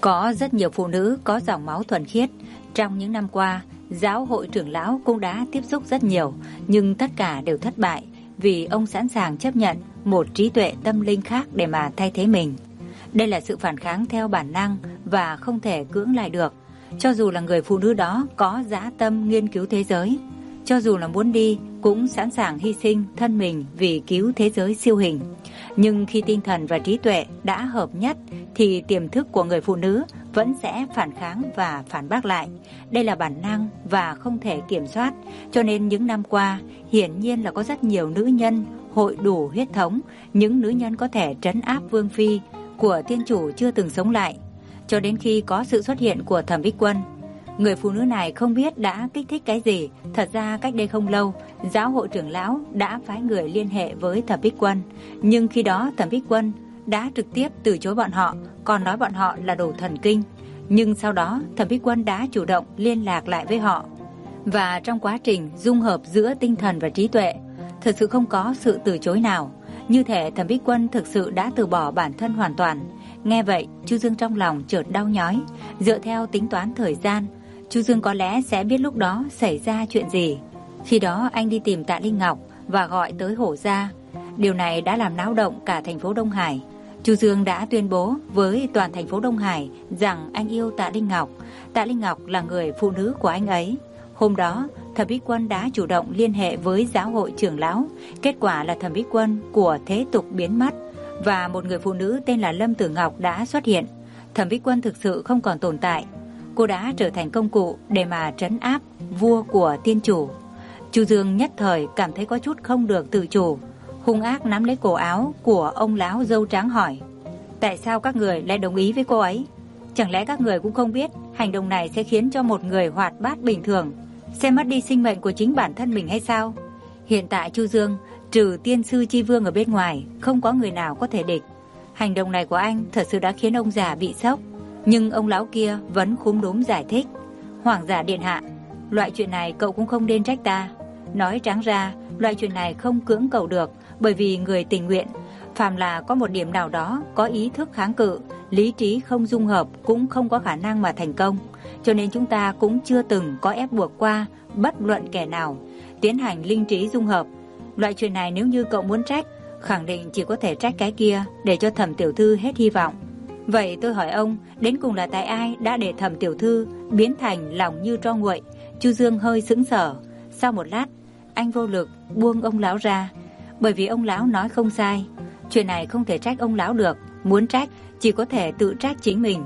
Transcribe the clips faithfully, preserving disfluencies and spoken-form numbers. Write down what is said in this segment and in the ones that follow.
Có rất nhiều phụ nữ có dòng máu thuần khiết. Trong những năm qua, giáo hội trưởng lão cũng đã tiếp xúc rất nhiều, nhưng tất cả đều thất bại vì ông sẵn sàng chấp nhận một trí tuệ tâm linh khác để mà thay thế mình. Đây là sự phản kháng theo bản năng và không thể cưỡng lại được. Cho dù là người phụ nữ đó có dã tâm nghiên cứu thế giới, cho dù là muốn đi cũng sẵn sàng hy sinh thân mình vì cứu thế giới siêu hình. Nhưng khi tinh thần và trí tuệ đã hợp nhất thì tiềm thức của người phụ nữ vẫn sẽ phản kháng và phản bác lại. Đây là bản năng và không thể kiểm soát. Cho nên những năm qua, hiển nhiên là có rất nhiều nữ nhân hội đủ huyết thống, những nữ nhân có thể trấn áp vương phi của tiên chủ chưa từng sống lại. Cho đến khi có sự xuất hiện của Thẩm Bích Quân, người phụ nữ này không biết đã kích thích cái gì. Thật ra cách đây không lâu, giáo hội trưởng lão đã phái người liên hệ với Thẩm Bích Quân. Nhưng khi đó Thẩm Bích Quân đã trực tiếp từ chối bọn họ, còn nói bọn họ là đồ thần kinh. Nhưng sau đó Thẩm Bích Quân đã chủ động liên lạc lại với họ. Và trong quá trình dung hợp giữa tinh thần và trí tuệ, thật sự không có sự từ chối nào. Như thể Thẩm Bích Quân thực sự đã từ bỏ bản thân hoàn toàn. Nghe vậy, Chu Dương trong lòng chợt đau nhói. Dựa theo tính toán thời gian, Chu Dương có lẽ sẽ biết lúc đó xảy ra chuyện gì. Khi đó anh đi tìm Tạ Linh Ngọc và gọi tới Hổ gia. Điều này đã làm náo động cả thành phố Đông Hải. Chu Dương đã tuyên bố với toàn thành phố Đông Hải rằng anh yêu Tạ Linh Ngọc. Tạ Linh Ngọc là người phụ nữ của anh ấy. Hôm đó, Thẩm Bích Quân đã chủ động liên hệ với giáo hội trưởng lão. Kết quả là Thẩm Bích Quân của thế tục biến mất và một người phụ nữ tên là Lâm Tử Ngọc đã xuất hiện. Thẩm Bích Quân thực sự không còn tồn tại. Cô đã trở thành công cụ để mà trấn áp vua của tiên chủ. Chu Dương nhất thời cảm thấy có chút không được tự chủ, hung ác nắm lấy cổ áo của ông lão râu trắng hỏi: tại sao các người lại đồng ý với cô ấy? Chẳng lẽ các người cũng không biết hành động này sẽ khiến cho một người hoạt bát bình thường sẽ mất đi sinh mệnh của chính bản thân mình hay sao? Hiện tại Chu Dương trừ tiên sư Chi Vương ở bên ngoài, không có người nào có thể địch. Hành động này của anh thật sự đã khiến ông già bị sốc. Nhưng ông lão kia vẫn khúm núm giải thích: Hoàng giả điện hạ, loại chuyện này cậu cũng không nên trách ta. Nói trắng ra, loại chuyện này không cưỡng cầu được, bởi vì người tình nguyện, phàm là có một điểm nào đó có ý thức kháng cự, lý trí không dung hợp cũng không có khả năng mà thành công. Cho nên chúng ta cũng chưa từng có ép buộc qua bất luận kẻ nào tiến hành linh trí dung hợp. Loại chuyện này nếu như cậu muốn trách, khẳng định chỉ có thể trách cái kia để cho Thẩm tiểu thư hết hy vọng. Vậy tôi hỏi ông, đến cùng là tại ai đã để Thẩm tiểu thư biến thành lòng như tro nguội? Chu Dương hơi sững sờ. Sau một lát, anh vô lực buông ông lão ra, bởi vì ông lão nói không sai. Chuyện này không thể trách ông lão được, muốn trách chỉ có thể tự trách chính mình.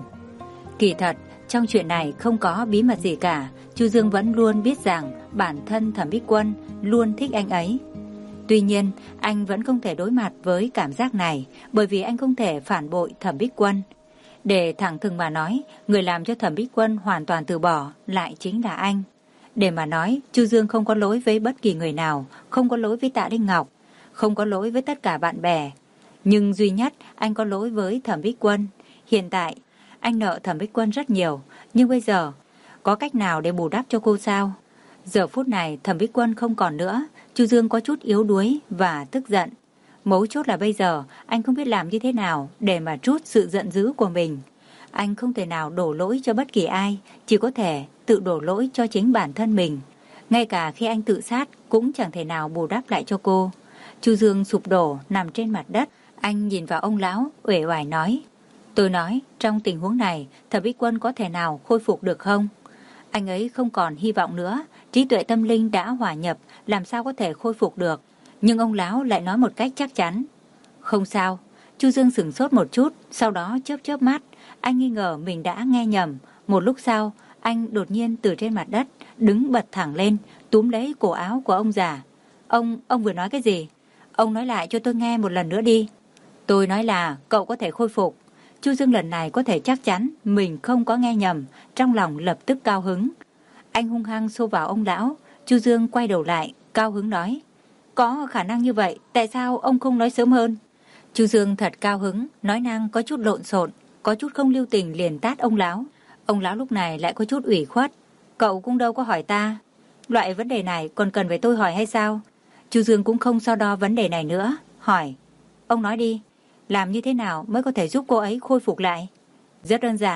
Kỳ thật, trong chuyện này không có bí mật gì cả. Chu Dương vẫn luôn biết rằng bản thân Thẩm Bích Quân luôn thích anh ấy. Tuy nhiên, anh vẫn không thể đối mặt với cảm giác này, bởi vì anh không thể phản bội Thẩm Bích Quân. Để thẳng thừng mà nói, người làm cho Thẩm Bích Quân hoàn toàn từ bỏ lại chính là anh. Để mà nói, Chu Dương không có lỗi với bất kỳ người nào, không có lỗi với Tạ Linh Ngọc, không có lỗi với tất cả bạn bè. Nhưng duy nhất anh có lỗi với Thẩm Bích Quân. Hiện tại, anh nợ Thẩm Bích Quân rất nhiều, nhưng bây giờ có cách nào để bù đắp cho cô sao? Giờ phút này Thẩm Bích Quân không còn nữa, Chu Dương có chút yếu đuối và tức giận. Mấu chốt là bây giờ anh không biết làm như thế nào để mà trút sự giận dữ của mình. Anh không thể nào đổ lỗi cho bất kỳ ai, chỉ có thể tự đổ lỗi cho chính bản thân mình. Ngay cả khi anh tự sát cũng chẳng thể nào bù đắp lại cho cô. Chu Dương sụp đổ nằm trên mặt đất. Anh nhìn vào ông lão uể oải nói: tôi nói trong tình huống này Thẩm Bích Quân có thể nào khôi phục được không? Anh ấy không còn hy vọng nữa, trí tuệ tâm linh đã hòa nhập, làm sao có thể khôi phục được? Nhưng ông lão lại nói một cách chắc chắn: không sao. Chu Dương sửng sốt một chút, sau đó chớp chớp mắt. Anh nghi ngờ mình đã nghe nhầm. Một lúc sau, anh đột nhiên từ trên mặt đất đứng bật thẳng lên, túm lấy cổ áo của ông già. Ông, ông vừa nói cái gì? Ông nói lại cho tôi nghe một lần nữa đi. Tôi nói là cậu có thể khôi phục. Chu Dương lần này có thể chắc chắn mình không có nghe nhầm, trong lòng lập tức cao hứng. Anh hung hăng xô vào ông lão. Chu Dương quay đầu lại, cao hứng nói: có khả năng như vậy, tại sao ông không nói sớm hơn? Chu Dương thật cao hứng, nói năng có chút lộn xộn, có chút không lưu tình liền tát ông lão. Ông lão lúc này lại có chút ủy khuất: cậu cũng đâu có hỏi ta, loại vấn đề này còn cần phải tôi hỏi hay sao? Chu Dương cũng không so đo vấn đề này nữa, hỏi: ông nói đi, làm như thế nào mới có thể giúp cô ấy khôi phục lại? Rất đơn giản,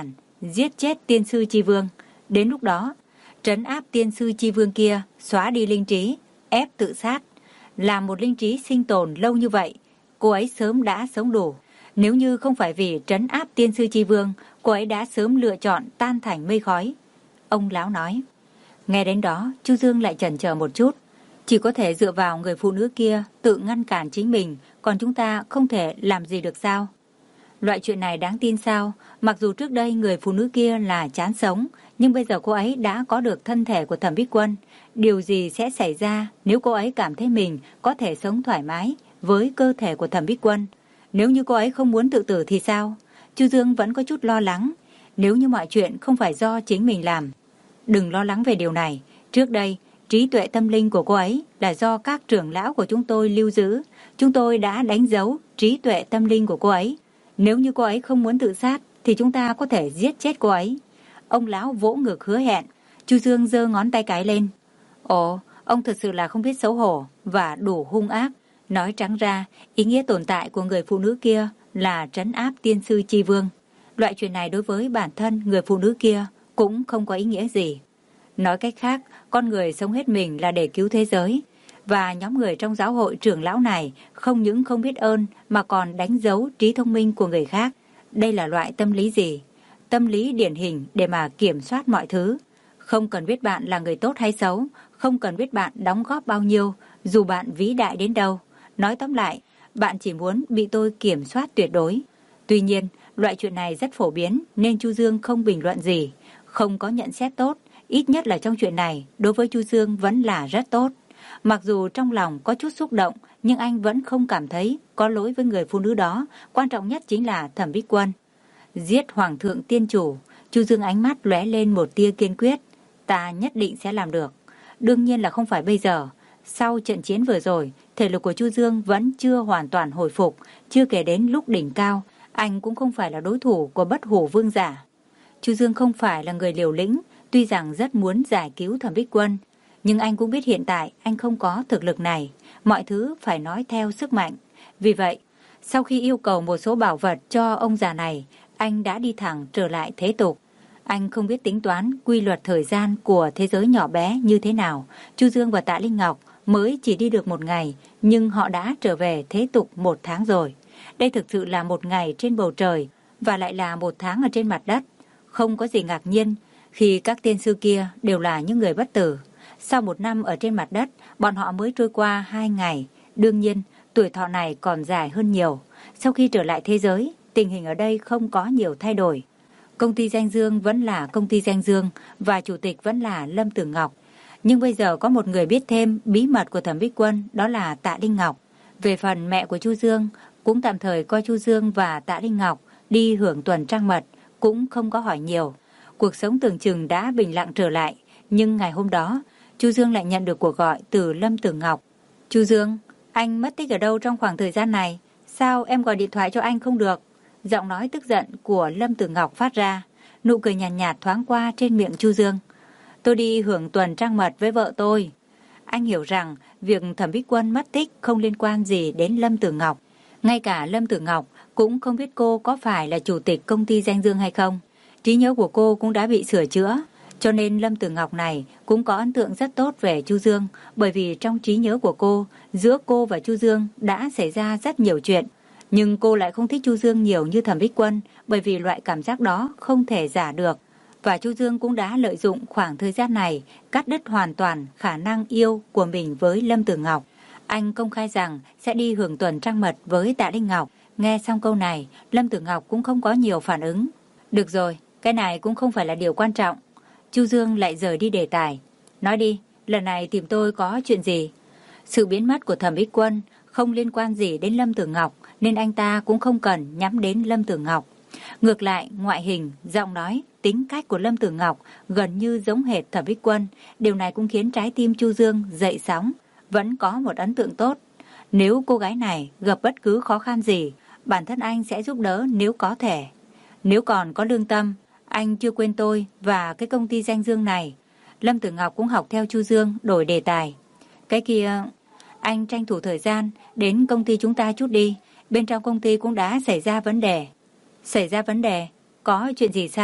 giết chết tiên sư Chi Vương. Đến lúc đó, trấn áp tiên sư Chi Vương kia, xóa đi linh trí, ép tự sát. Làm một linh trí sinh tồn lâu như vậy, cô ấy sớm đã sống đủ. Nếu như không phải vì trấn áp tiên sư Chi Vương, cô ấy đã sớm lựa chọn tan thành mây khói. Ông lão nói. Nghe đến đó, Chu Dương lại chần chờ một chút. Chỉ có thể dựa vào người phụ nữ kia tự ngăn cản chính mình, còn chúng ta không thể làm gì được sao? Loại chuyện này đáng tin sao? Mặc dù trước đây người phụ nữ kia là chán sống, nhưng bây giờ cô ấy đã có được thân thể của Thẩm Bích Quân. Điều gì sẽ xảy ra nếu cô ấy cảm thấy mình có thể sống thoải mái với cơ thể của Thẩm Bích Quân? Nếu như cô ấy không muốn tự tử thì sao? Chu Dương vẫn có chút lo lắng. Nếu như mọi chuyện không phải do chính mình làm. Đừng lo lắng về điều này. Trước đây, trí tuệ tâm linh của cô ấy là do các trưởng lão của chúng tôi lưu giữ. Chúng tôi đã đánh dấu trí tuệ tâm linh của cô ấy. Nếu như cô ấy không muốn tự sát thì chúng ta có thể giết chết cô ấy. Ông lão vỗ ngực hứa hẹn. Chu Dương giơ ngón tay cái lên. Ồ, ông thật sự là không biết xấu hổ và đủ hung ác. Nói trắng ra, ý nghĩa tồn tại của người phụ nữ kia là trấn áp tiên sư Chi Vương. Loại chuyện này đối với bản thân người phụ nữ kia cũng không có ý nghĩa gì. Nói cách khác, con người sống hết mình là để cứu thế giới. Và nhóm người trong giáo hội trưởng lão này không những không biết ơn mà còn đánh dấu trí thông minh của người khác. Đây là loại tâm lý gì? Tâm lý điển hình để mà kiểm soát mọi thứ. Không cần biết bạn là người tốt hay xấu, không cần biết bạn đóng góp bao nhiêu, dù bạn vĩ đại đến đâu. Nói tóm lại, bạn chỉ muốn bị tôi kiểm soát tuyệt đối. Tuy nhiên, loại chuyện này rất phổ biến nên Chu Dương không bình luận gì, không có nhận xét tốt. Ít nhất là trong chuyện này, đối với Chu Dương vẫn là rất tốt. Mặc dù trong lòng có chút xúc động, nhưng anh vẫn không cảm thấy có lỗi với người phụ nữ đó. Quan trọng nhất chính là Thẩm Bích Quân. Giết Hoàng thượng tiên chủ, Chu Dương ánh mắt lóe lên một tia kiên quyết. Ta nhất định sẽ làm được. Đương nhiên là không phải bây giờ. Sau trận chiến vừa rồi, thể lực của Chu Dương vẫn chưa hoàn toàn hồi phục. Chưa kể đến lúc đỉnh cao, anh cũng không phải là đối thủ của Bất Hủ Vương giả. Chu Dương không phải là người liều lĩnh. Tuy rằng rất muốn giải cứu Thẩm Bích Quân, nhưng anh cũng biết hiện tại anh không có thực lực này. Mọi thứ phải nói theo sức mạnh. Vì vậy, sau khi yêu cầu một số bảo vật cho ông già này, anh đã đi thẳng trở lại thế tục. Anh không biết tính toán quy luật thời gian của thế giới nhỏ bé như thế nào. Chu Dương và Tạ Linh Ngọc mới chỉ đi được một ngày, nhưng họ đã trở về thế tục một tháng rồi. Đây thực sự là một ngày trên bầu trời, và lại là một tháng ở trên mặt đất. Không có gì ngạc nhiên khi các tiên sư kia đều là những người bất tử. Sau một năm ở trên mặt đất, bọn họ mới trôi qua hai ngày. Đương nhiên, tuổi thọ này còn dài hơn nhiều. Sau khi trở lại thế giới, tình hình ở đây không có nhiều thay đổi. Công ty Danh Dương vẫn là công ty Danh Dương và chủ tịch vẫn là Lâm Tử Ngọc. Nhưng bây giờ có một người biết thêm bí mật của Thẩm Bích Quân, đó là Tạ Linh Ngọc. Về phần mẹ của Chu Dương, cũng tạm thời coi Chu Dương và Tạ Linh Ngọc đi hưởng tuần trăng mật, cũng không có hỏi nhiều. Cuộc sống tưởng chừng đã bình lặng trở lại, nhưng ngày hôm đó, Chu Dương lại nhận được cuộc gọi từ Lâm Tử Ngọc. Chu Dương, anh mất tích ở đâu trong khoảng thời gian này? Sao em gọi điện thoại cho anh không được? Giọng nói tức giận của Lâm Tử Ngọc phát ra, nụ cười nhàn nhạt, nhạt thoáng qua trên miệng Chu Dương. Tôi đi hưởng tuần trăng mật với vợ tôi. Anh hiểu rằng việc Thẩm Bích Quân mất tích không liên quan gì đến Lâm Tử Ngọc. Ngay cả Lâm Tử Ngọc cũng không biết cô có phải là chủ tịch công ty Danh Dương hay không. Trí nhớ của cô cũng đã bị sửa chữa, cho nên Lâm Tử Ngọc này cũng có ấn tượng rất tốt về Chu Dương, bởi vì trong trí nhớ của cô, giữa cô và Chu Dương đã xảy ra rất nhiều chuyện. Nhưng cô lại không thích Chu Dương nhiều như Thẩm Bích Quân, bởi vì loại cảm giác đó không thể giả được. Và Chu Dương cũng đã lợi dụng khoảng thời gian này cắt đứt hoàn toàn khả năng yêu của mình với Lâm Tử Ngọc. Anh công khai rằng sẽ đi hưởng tuần trăng mật với Tạ Linh Ngọc. Nghe xong câu này, Lâm Tử Ngọc cũng không có nhiều phản ứng. Được rồi, cái này cũng không phải là điều quan trọng. Chu Dương lại rời đi đề tài. Nói đi, lần này tìm tôi có chuyện gì? Sự biến mất của Thẩm Bích Quân không liên quan gì đến Lâm Tử Ngọc, nên anh ta cũng không cần nhắm đến Lâm Tử Ngọc. Ngược lại, ngoại hình, giọng nói, tính cách của Lâm Tử Ngọc gần như giống hệt Thẩm Bích Quân. Điều này cũng khiến trái tim Chu Dương dậy sóng, vẫn có một ấn tượng tốt. Nếu cô gái này gặp bất cứ khó khăn gì, bản thân anh sẽ giúp đỡ nếu có thể. Nếu còn có lương tâm, anh chưa quên tôi và cái công ty Danh Dương này. Lâm Tử Ngọc cũng học theo Chu Dương đổi đề tài. Cái kia, anh tranh thủ thời gian đến công ty chúng ta chút đi. Bên trong công ty cũng đã xảy ra vấn đề. Xảy ra vấn đề? Có chuyện gì sao?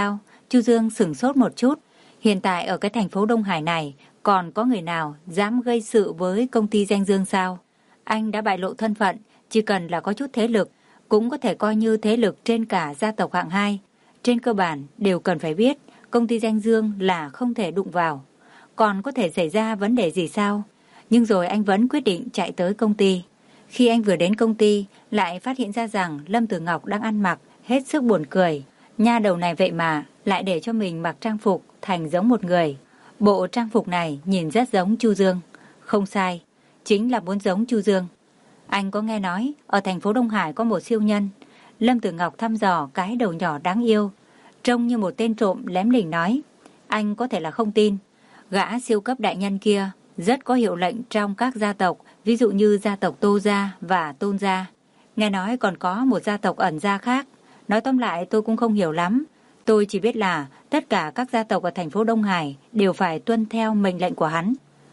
Chu Dương sửng sốt một chút. Hiện tại ở cái thành phố Đông Hải này còn có người nào dám gây sự với công ty danh dương sao? Anh đã bại lộ thân phận, chỉ cần là có chút thế lực, cũng có thể coi như thế lực trên cả gia tộc hạng hai. Trên cơ bản đều cần phải biết công ty danh dương là không thể đụng vào. Còn có thể xảy ra vấn đề gì sao? Nhưng rồi anh vẫn quyết định chạy tới công ty. Khi anh vừa đến công ty, lại phát hiện ra rằng Lâm Tử Ngọc đang ăn mặc hết sức buồn cười. Nha đầu này vậy mà lại để cho mình mặc trang phục thành giống một người. Bộ trang phục này nhìn rất giống Chu Dương. Không sai, chính là muốn giống Chu Dương. Anh có nghe nói ở thành phố Đông Hải có một siêu nhân. Lâm Tử Ngọc thăm dò cái đầu nhỏ đáng yêu, trông như một tên trộm lém lỉnh nói. Anh có thể là không tin. Gã siêu cấp đại nhân kia rất có hiệu lệnh trong các gia tộc, ví dụ như gia tộc Tô Gia và Tôn Gia. Nghe nói còn có một gia tộc ẩn gia khác. Nói tóm lại tôi cũng không hiểu lắm. Tôi chỉ biết là tất cả các gia tộc ở thành phố Đông Hải đều phải tuân theo mệnh lệnh của hắn.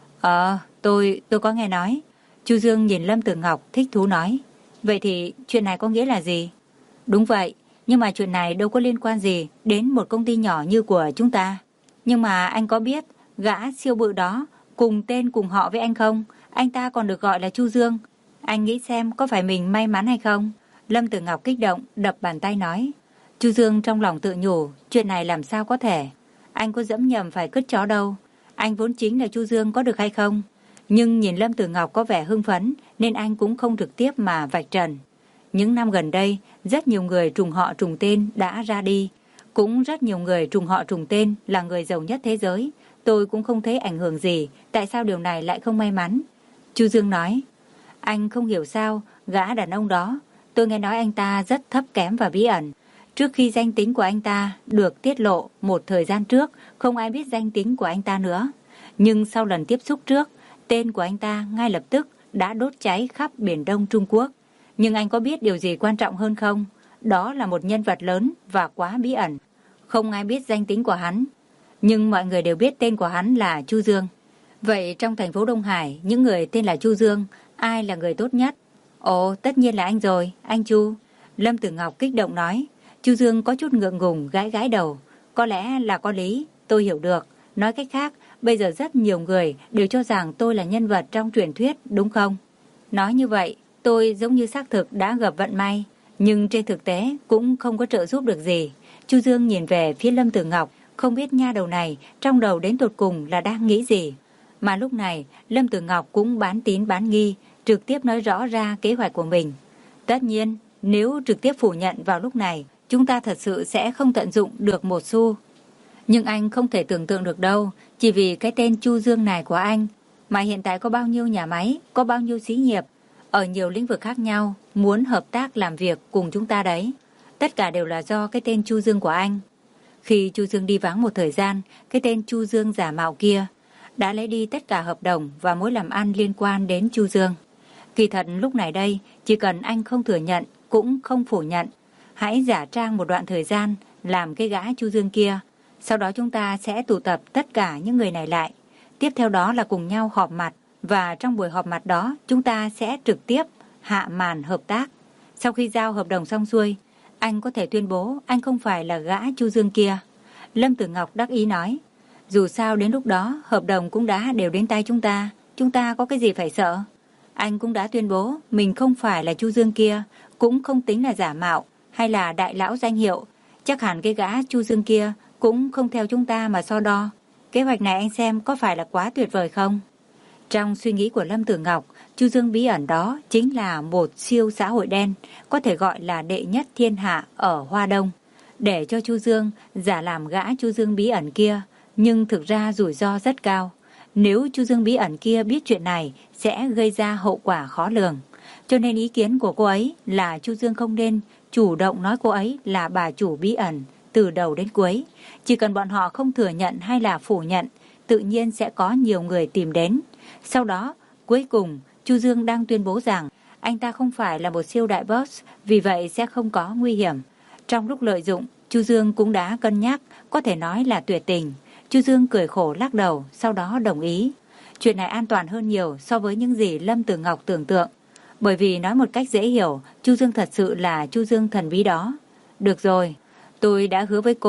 Ờ, tôi, tôi có nghe nói. Chu Dương nhìn Lâm Tử Ngọc thích thú nói. Vậy thì chuyện này có nghĩa là gì? Đúng vậy, nhưng mà chuyện này đâu có liên quan gì đến một công ty nhỏ như của chúng ta. Nhưng mà anh có biết gã siêu bự đó cùng tên cùng họ với anh không? Anh ta còn được gọi là Chu Dương. Anh nghĩ xem có phải mình may mắn hay không? Lâm Tử Ngọc kích động đập bàn tay nói. Chu Dương trong lòng tự nhủ, chuyện này làm sao có thể? Anh có dẫm nhầm phải cứt chó đâu. Anh vốn chính là Chu Dương, có được hay không? Nhưng nhìn Lâm Tử Ngọc có vẻ hưng phấn nên anh cũng không trực tiếp mà vạch trần. Những năm gần đây, rất nhiều người trùng họ trùng tên đã ra đi. Cũng rất nhiều người trùng họ trùng tên là người giàu nhất thế giới. Tôi cũng không thấy ảnh hưởng gì. Tại sao điều này lại không may mắn? Chu Dương nói. Anh không hiểu sao gã đàn ông đó. Tôi nghe nói anh ta rất thấp kém và bí ẩn. Trước khi danh tính của anh ta được tiết lộ một thời gian trước, không ai biết danh tính của anh ta nữa. Nhưng sau lần tiếp xúc trước, tên của anh ta ngay lập tức đã đốt cháy khắp Biển Đông Trung Quốc. Nhưng anh có biết điều gì quan trọng hơn không? Đó là một nhân vật lớn và quá bí ẩn. Không ai biết danh tính của hắn. Nhưng mọi người đều biết tên của hắn là Chu Dương. Vậy trong thành phố Đông Hải, những người tên là Chu Dương, ai là người tốt nhất? Ồ, tất nhiên là anh rồi, anh Chu. Lâm Tử Ngọc kích động nói. Chu Dương có chút ngượng ngùng gãi gãi đầu. Có lẽ là có lý, tôi hiểu được. Nói cách khác, bây giờ rất nhiều người đều cho rằng tôi là nhân vật trong truyền thuyết, đúng không? Nói như vậy, tôi giống như xác thực đã gặp vận may, nhưng trên thực tế cũng không có trợ giúp được gì. Chu Dương nhìn về phía Lâm Tử Ngọc, không biết nha đầu này trong đầu đến tột cùng là đang nghĩ gì. Mà lúc này, Lâm Tử Ngọc cũng bán tín bán nghi, trực tiếp nói rõ ra kế hoạch của mình. Tất nhiên, nếu trực tiếp phủ nhận vào lúc này, chúng ta thật sự sẽ không tận dụng được một xu. Nhưng anh không thể tưởng tượng được đâu, chỉ vì cái tên Chu Dương này của anh, mà hiện tại có bao nhiêu nhà máy, có bao nhiêu xí nghiệp, ở nhiều lĩnh vực khác nhau, muốn hợp tác làm việc cùng chúng ta đấy. Tất cả đều là do cái tên Chu Dương của anh. Khi Chu Dương đi vắng một thời gian, cái tên Chu Dương giả mạo kia đã lấy đi tất cả hợp đồng và mối làm ăn liên quan đến Chu Dương. Kỳ thật lúc này đây, chỉ cần anh không thừa nhận, cũng không phủ nhận, hãy giả trang một đoạn thời gian làm cái gã Chu Dương kia. Sau đó chúng ta sẽ tụ tập tất cả những người này lại. Tiếp theo đó là cùng nhau họp mặt. Và trong buổi họp mặt đó chúng ta sẽ trực tiếp hạ màn hợp tác. Sau khi giao hợp đồng xong xuôi, anh có thể tuyên bố anh không phải là gã Chu Dương kia. Lâm Tử Ngọc đắc ý nói. Dù sao đến lúc đó hợp đồng cũng đã đều đến tay chúng ta. Chúng ta có cái gì phải sợ? Anh cũng đã tuyên bố mình không phải là Chu Dương kia, cũng không tính là giả mạo hay là đại lão danh hiệu. Chắc hẳn cái gã Chu Dương kia cũng không theo chúng ta mà so đo. Kế hoạch này anh xem có phải là quá tuyệt vời không? Trong suy nghĩ của Lâm Tử Ngọc, Chu Dương bí ẩn đó chính là một siêu xã hội đen, có thể gọi là đệ nhất thiên hạ ở Hoa Đông. Để cho Chu Dương giả làm gã Chu Dương bí ẩn kia, nhưng thực ra rủi ro rất cao. Nếu Chu Dương bí ẩn kia biết chuyện này sẽ gây ra hậu quả khó lường. Cho nên ý kiến của cô ấy là Chu Dương không nên chủ động nói cô ấy là bà chủ bí ẩn từ đầu đến cuối. Chỉ cần bọn họ không thừa nhận hay là phủ nhận, tự nhiên sẽ có nhiều người tìm đến. Sau đó, cuối cùng, Chu Dương đang tuyên bố rằng anh ta không phải là một siêu đại boss, vì vậy sẽ không có nguy hiểm. Trong lúc lợi dụng, Chu Dương cũng đã cân nhắc, có thể nói là tuyệt tình. Chu Dương cười khổ lắc đầu, sau đó đồng ý. Chuyện này an toàn hơn nhiều so với những gì Lâm Tử Ngọc tưởng tượng. Bởi vì nói một cách dễ hiểu, Chu Dương thật sự là Chu Dương thần bí đó. Được rồi, tôi đã hứa với cô,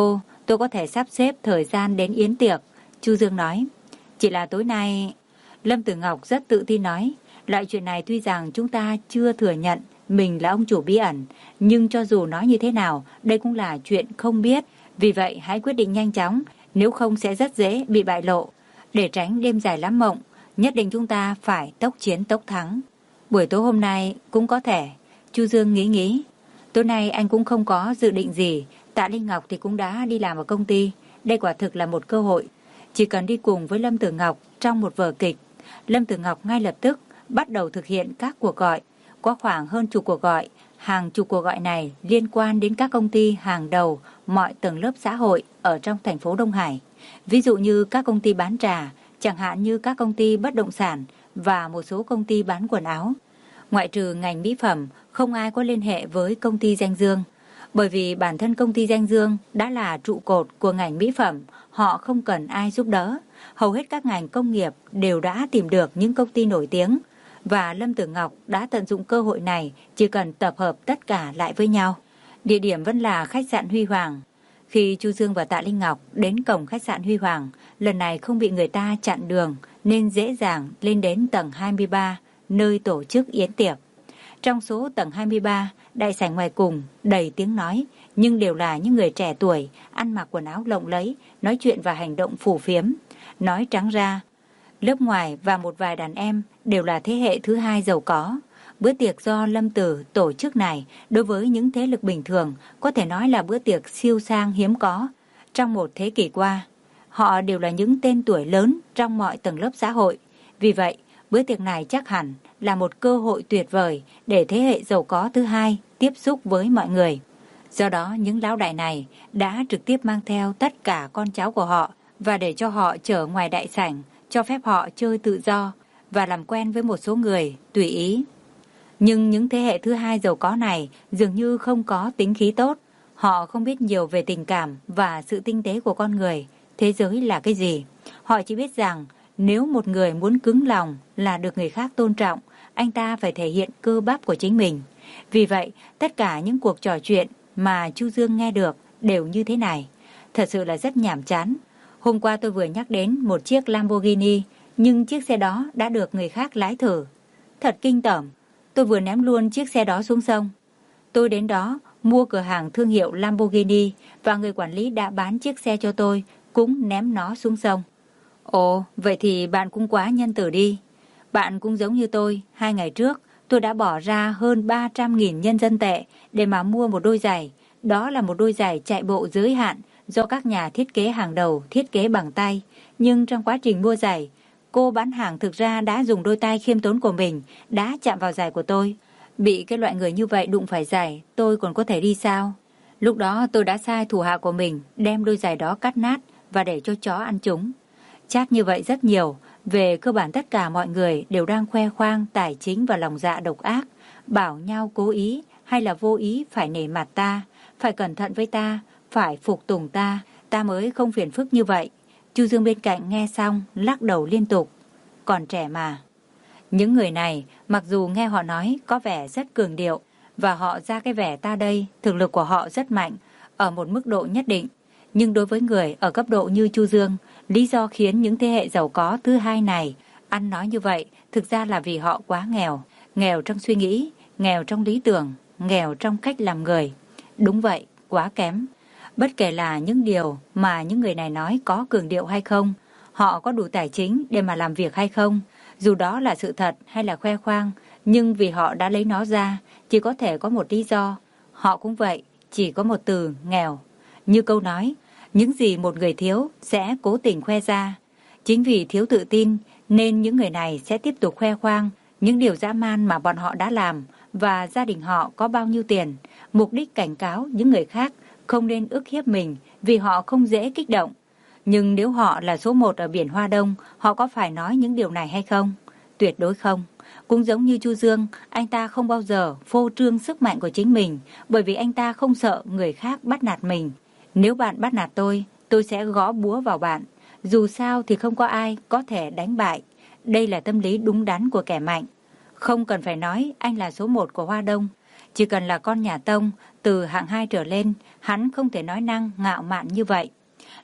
tôi có thể sắp xếp thời gian đến yến tiệc. Chu Dương nói. Chỉ là tối nay... Lâm Tử Ngọc rất tự tin nói. Loại chuyện này tuy rằng chúng ta chưa thừa nhận mình là ông chủ bí ẩn, nhưng cho dù nói như thế nào, đây cũng là chuyện không biết. Vì vậy hãy quyết định nhanh chóng, nếu không sẽ rất dễ bị bại lộ. Để tránh đêm dài lắm mộng, nhất định chúng ta phải tốc chiến tốc thắng. Buổi tối hôm nay cũng có thể. Chu Dương nghĩ nghĩ. Tối nay anh cũng không có dự định gì. Tạ Linh Ngọc thì cũng đã đi làm ở công ty. Đây quả thực là một cơ hội. Chỉ cần đi cùng với Lâm Tử Ngọc trong một vở kịch, Lâm Tử Ngọc ngay lập tức bắt đầu thực hiện các cuộc gọi. Có khoảng hơn chục cuộc gọi. Hàng chục cuộc gọi này liên quan đến các công ty hàng đầu, mọi tầng lớp xã hội ở trong thành phố Đông Hải. Ví dụ như các công ty bán trà, chẳng hạn như các công ty bất động sản và một số công ty bán quần áo. Ngoại trừ ngành mỹ phẩm, không ai có liên hệ với công ty Danh Dương. Bởi vì bản thân công ty Danh Dương đã là trụ cột của ngành mỹ phẩm, họ không cần ai giúp đỡ. Hầu hết các ngành công nghiệp đều đã tìm được những công ty nổi tiếng. Và Lâm Tử Ngọc đã tận dụng cơ hội này, chỉ cần tập hợp tất cả lại với nhau. Địa điểm vẫn là khách sạn Huy Hoàng. Khi Chu Dương và Tạ Linh Ngọc đến cổng khách sạn Huy Hoàng, lần này không bị người ta chặn đường nên dễ dàng lên đến tầng hai mươi ba, nơi tổ chức yến tiệc. Trong số tầng hai mươi ba, đại sảnh ngoài cùng đầy tiếng nói, nhưng đều là những người trẻ tuổi, ăn mặc quần áo lộng lẫy, nói chuyện và hành động phù phiếm. Nói trắng ra, lớp ngoài và một vài đàn em đều là thế hệ thứ hai giàu có. Bữa tiệc do Lâm Tử tổ chức này đối với những thế lực bình thường có thể nói là bữa tiệc siêu sang hiếm có. Trong một thế kỷ qua, họ đều là những tên tuổi lớn trong mọi tầng lớp xã hội. Vì vậy, bữa tiệc này chắc hẳn là một cơ hội tuyệt vời để thế hệ giàu có thứ hai tiếp xúc với mọi người. Do đó, những lão đại này đã trực tiếp mang theo tất cả con cháu của họ và để cho họ chở ngoài đại sảnh, cho phép họ chơi tự do và làm quen với một số người tùy ý. Nhưng những thế hệ thứ hai giàu có này dường như không có tính khí tốt. Họ không biết nhiều về tình cảm và sự tinh tế của con người. Thế giới là cái gì? Họ chỉ biết rằng nếu một người muốn cứng lòng là được người khác tôn trọng, anh ta phải thể hiện cơ bắp của chính mình. Vì vậy, tất cả những cuộc trò chuyện mà Chu Dương nghe được đều như thế này. Thật sự là rất nhàm chán. Hôm qua tôi vừa nhắc đến một chiếc Lamborghini, nhưng chiếc xe đó đã được người khác lái thử. Thật kinh tởm. Tôi vừa ném luôn chiếc xe đó xuống sông. Tôi đến đó mua cửa hàng thương hiệu Lamborghini và người quản lý đã bán chiếc xe cho tôi cũng ném nó xuống sông. Ồ, vậy thì bạn cũng quá nhân từ đi. Bạn cũng giống như tôi, hai ngày trước tôi đã bỏ ra hơn ba trăm nghìn nhân dân tệ để mà mua một đôi giày. Đó là một đôi giày chạy bộ giới hạn do các nhà thiết kế hàng đầu thiết kế bằng tay. Nhưng trong quá trình mua giày, cô bán hàng thực ra đã dùng đôi tay khiêm tốn của mình đã chạm vào giày của tôi. Bị cái loại người như vậy đụng phải giày, tôi còn có thể đi sao? Lúc đó tôi đã sai thủ hạ của mình đem đôi giày đó cắt nát và để cho chó ăn chúng. Chat như vậy rất nhiều. Về cơ bản tất cả mọi người đều đang khoe khoang tài chính và lòng dạ độc ác, bảo nhau cố ý hay là vô ý phải nể mặt ta, phải cẩn thận với ta, phải phục tùng ta, ta mới không phiền phức như vậy. Chu Dương bên cạnh nghe xong lắc đầu liên tục. Còn trẻ mà. Những người này mặc dù nghe họ nói có vẻ rất cường điệu và họ ra cái vẻ ta đây, thực lực của họ rất mạnh ở một mức độ nhất định. Nhưng đối với người ở cấp độ như Chu Dương, lý do khiến những thế hệ giàu có thứ hai này ăn nói như vậy thực ra là vì họ quá nghèo. Nghèo trong suy nghĩ, nghèo trong lý tưởng, nghèo trong cách làm người. Đúng vậy, quá kém. Bất kể là những điều mà những người này nói có cường điệu hay không, họ có đủ tài chính để mà làm việc hay không, dù đó là sự thật hay là khoe khoang, nhưng vì họ đã lấy nó ra, chỉ có thể có một lý do. Họ cũng vậy, chỉ có một từ nghèo. Như câu nói, những gì một người thiếu sẽ cố tình khoe ra. Chính vì thiếu tự tin nên những người này sẽ tiếp tục khoe khoang những điều dã man mà bọn họ đã làm và gia đình họ có bao nhiêu tiền, mục đích cảnh cáo những người khác không nên ức hiếp mình vì họ không dễ kích động. Nhưng nếu họ là số một ở biển Hoa Đông, họ có phải nói những điều này hay không? Tuyệt đối không. Cũng giống như Chu Dương, anh ta không bao giờ phô trương sức mạnh của chính mình, bởi vì anh ta không sợ người khác bắt nạt mình. Nếu bạn bắt nạt tôi, tôi sẽ gõ búa vào bạn. Dù sao thì không có ai có thể đánh bại. Đây là tâm lý đúng đắn của kẻ mạnh. Không cần phải nói anh là số một của Hoa Đông. Chỉ cần là con nhà Tông, từ hạng hai trở lên, hắn không thể nói năng ngạo mạn như vậy.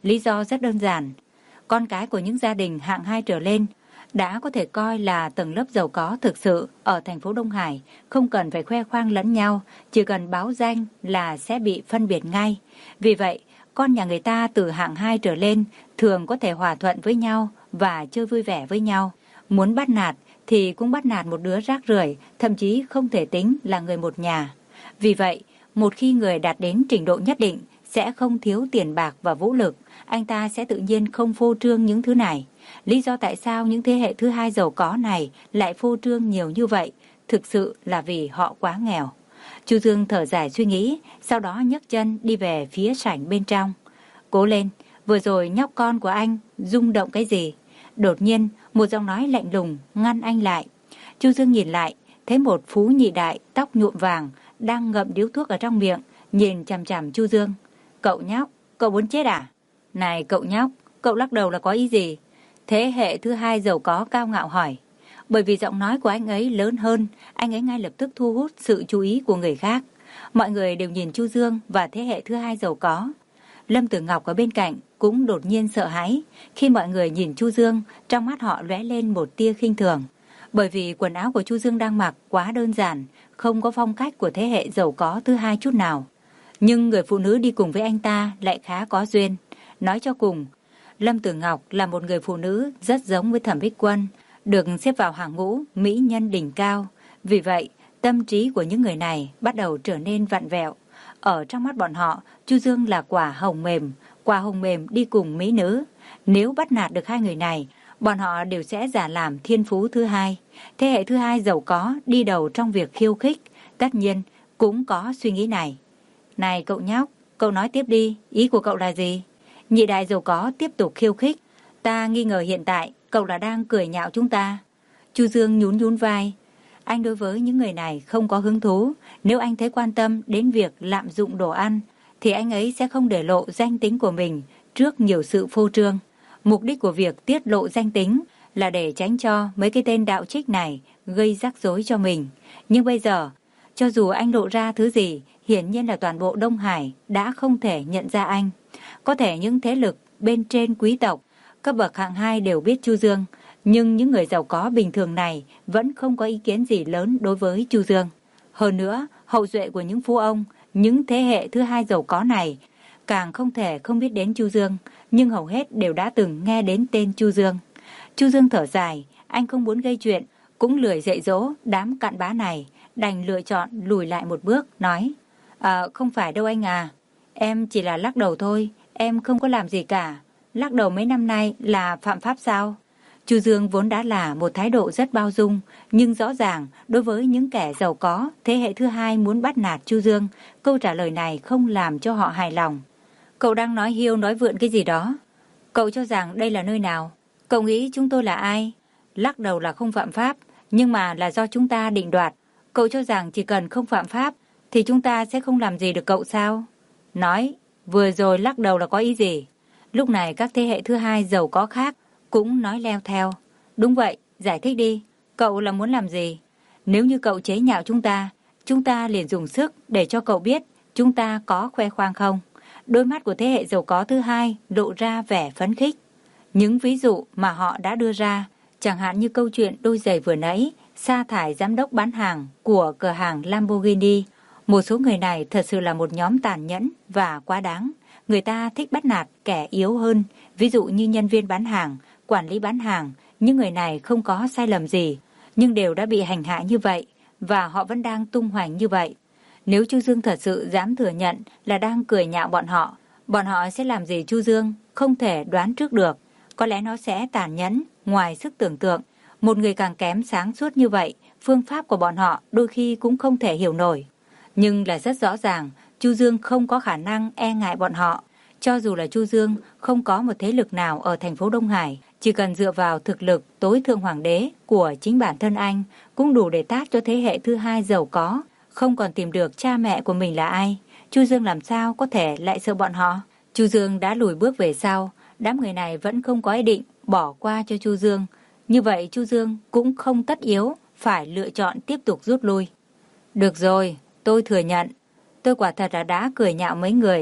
Lý do rất đơn giản. Con cái của những gia đình hạng hai trở lên đã có thể coi là tầng lớp giàu có thực sự ở thành phố Đông Hải, không cần phải khoe khoang lẫn nhau, chỉ cần báo danh là sẽ bị phân biệt ngay. Vì vậy, con nhà người ta từ hạng hai trở lên thường có thể hòa thuận với nhau và chơi vui vẻ với nhau. Muốn bắt nạt thì cũng bắt nạt một đứa rác rưởi, thậm chí không thể tính là người một nhà. Vì vậy, một khi người đạt đến trình độ nhất định sẽ không thiếu tiền bạc và vũ lực, anh ta sẽ tự nhiên không phô trương những thứ này. Lý do tại sao những thế hệ thứ hai giàu có này lại phô trương nhiều như vậy, thực sự là vì họ quá nghèo. Chu Dương thở dài suy nghĩ, sau đó nhấc chân đi về phía sảnh bên trong. Cố lên, vừa rồi nhóc con của anh rung động cái gì? Đột nhiên, một giọng nói lạnh lùng ngăn anh lại. Chu Dương nhìn lại, thấy một phú nhị đại tóc nhuộm vàng đang ngậm điếu thuốc ở trong miệng, nhìn chằm chằm Chu Dương. Cậu nhóc, cậu muốn chết à? Này cậu nhóc, cậu lắc đầu là có ý gì? Thế hệ thứ hai giàu có cao ngạo hỏi. Bởi vì giọng nói của anh ấy lớn hơn, anh ấy ngay lập tức thu hút sự chú ý của người khác. Mọi người đều nhìn Chu Dương và thế hệ thứ hai giàu có. Lâm Tử Ngọc ở bên cạnh cũng đột nhiên sợ hãi. Khi mọi người nhìn Chu Dương, trong mắt họ lóe lên một tia khinh thường. Bởi vì quần áo của Chu Dương đang mặc quá đơn giản, không có phong cách của thế hệ giàu có thứ hai chút nào. Nhưng người phụ nữ đi cùng với anh ta lại khá có duyên. Nói cho cùng, Lâm Tử Ngọc là một người phụ nữ rất giống với Thẩm Bích Quân, được xếp vào hàng ngũ mỹ nhân đỉnh cao. Vì vậy, tâm trí của những người này bắt đầu trở nên vặn vẹo. Ở trong mắt bọn họ, Chu Dương là quả hồng mềm, quả hồng mềm đi cùng mỹ nữ. Nếu bắt nạt được hai người này, bọn họ đều sẽ giả làm thiên phú thứ hai. Thế hệ thứ hai giàu có đi đầu trong việc khiêu khích, tất nhiên cũng có suy nghĩ này. Này cậu nhóc, cậu nói tiếp đi, ý của cậu là gì? Nhị đại giàu có tiếp tục khiêu khích. Ta nghi ngờ hiện tại cậu là đang cười nhạo chúng ta. Chu Dương nhún nhún vai. Anh đối với những người này không có hứng thú. Nếu anh thấy quan tâm đến việc lạm dụng đồ ăn, thì anh ấy sẽ không để lộ danh tính của mình trước nhiều sự phô trương. Mục đích của việc tiết lộ danh tính là để tránh cho mấy cái tên đạo trích này gây rắc rối cho mình. Nhưng bây giờ, cho dù anh lộ ra thứ gì, hiển nhiên là toàn bộ Đông Hải đã không thể nhận ra anh. Có thể những thế lực bên trên quý tộc, cấp bậc hạng hai đều biết Chu Dương, nhưng những người giàu có bình thường này vẫn không có ý kiến gì lớn đối với Chu Dương. Hơn nữa, hậu duệ của những phú ông, những thế hệ thứ hai giàu có này, càng không thể không biết đến Chu Dương, nhưng hầu hết đều đã từng nghe đến tên Chu Dương. Chu Dương thở dài, anh không muốn gây chuyện, cũng lười dạy dỗ đám cặn bã này, đành lựa chọn lùi lại một bước, nói: À, không phải đâu anh à, em chỉ là lắc đầu thôi, em không có làm gì cả. Lắc đầu mấy năm nay là phạm pháp sao? Chu Dương vốn đã là một thái độ rất bao dung, nhưng rõ ràng đối với những kẻ giàu có, thế hệ thứ hai muốn bắt nạt Chu Dương, câu trả lời này không làm cho họ hài lòng. Cậu đang nói hiêu nói vượn cái gì đó? Cậu cho rằng đây là nơi nào? Cậu nghĩ chúng tôi là ai? Lắc đầu là không phạm pháp, nhưng mà là do chúng ta định đoạt. Cậu cho rằng chỉ cần không phạm pháp thì chúng ta sẽ không làm gì được cậu sao? Nói, vừa rồi lắc đầu là có ý gì? Lúc này các thế hệ thứ hai giàu có khác cũng nói leo theo. Đúng vậy, giải thích đi, cậu là muốn làm gì? Nếu như cậu chế nhạo chúng ta, chúng ta liền dùng sức để cho cậu biết chúng ta có khoe khoang không. Đôi mắt của thế hệ giàu có thứ hai lộ ra vẻ phấn khích. Những ví dụ mà họ đã đưa ra, chẳng hạn như câu chuyện đôi giày vừa nãy, sa thải giám đốc bán hàng của cửa hàng Lamborghini. Một số người này thật sự là một nhóm tàn nhẫn và quá đáng. Người ta thích bắt nạt kẻ yếu hơn, ví dụ như nhân viên bán hàng, quản lý bán hàng. Những người này không có sai lầm gì, nhưng đều đã bị hành hạ như vậy, và họ vẫn đang tung hoành như vậy. Nếu Chu Dương thật sự dám thừa nhận là đang cười nhạo bọn họ, bọn họ sẽ làm gì Chu Dương không thể đoán trước được. Có lẽ nó sẽ tàn nhẫn, ngoài sức tưởng tượng. Một người càng kém sáng suốt như vậy, phương pháp của bọn họ đôi khi cũng không thể hiểu nổi. Nhưng là rất rõ ràng, Chu Dương không có khả năng e ngại bọn họ. Cho dù là Chu Dương không có một thế lực nào ở thành phố Đông Hải, chỉ cần dựa vào thực lực tối thượng hoàng đế của chính bản thân anh cũng đủ để tát cho thế hệ thứ hai giàu có, không còn tìm được cha mẹ của mình là ai. Chu Dương làm sao có thể lại sợ bọn họ? Chu Dương đã lùi bước về sau, đám người này vẫn không có ý định bỏ qua cho Chu Dương. Như vậy Chu Dương cũng không tất yếu phải lựa chọn tiếp tục rút lui. Được rồi, tôi thừa nhận, tôi quả thật là đã cười nhạo mấy người.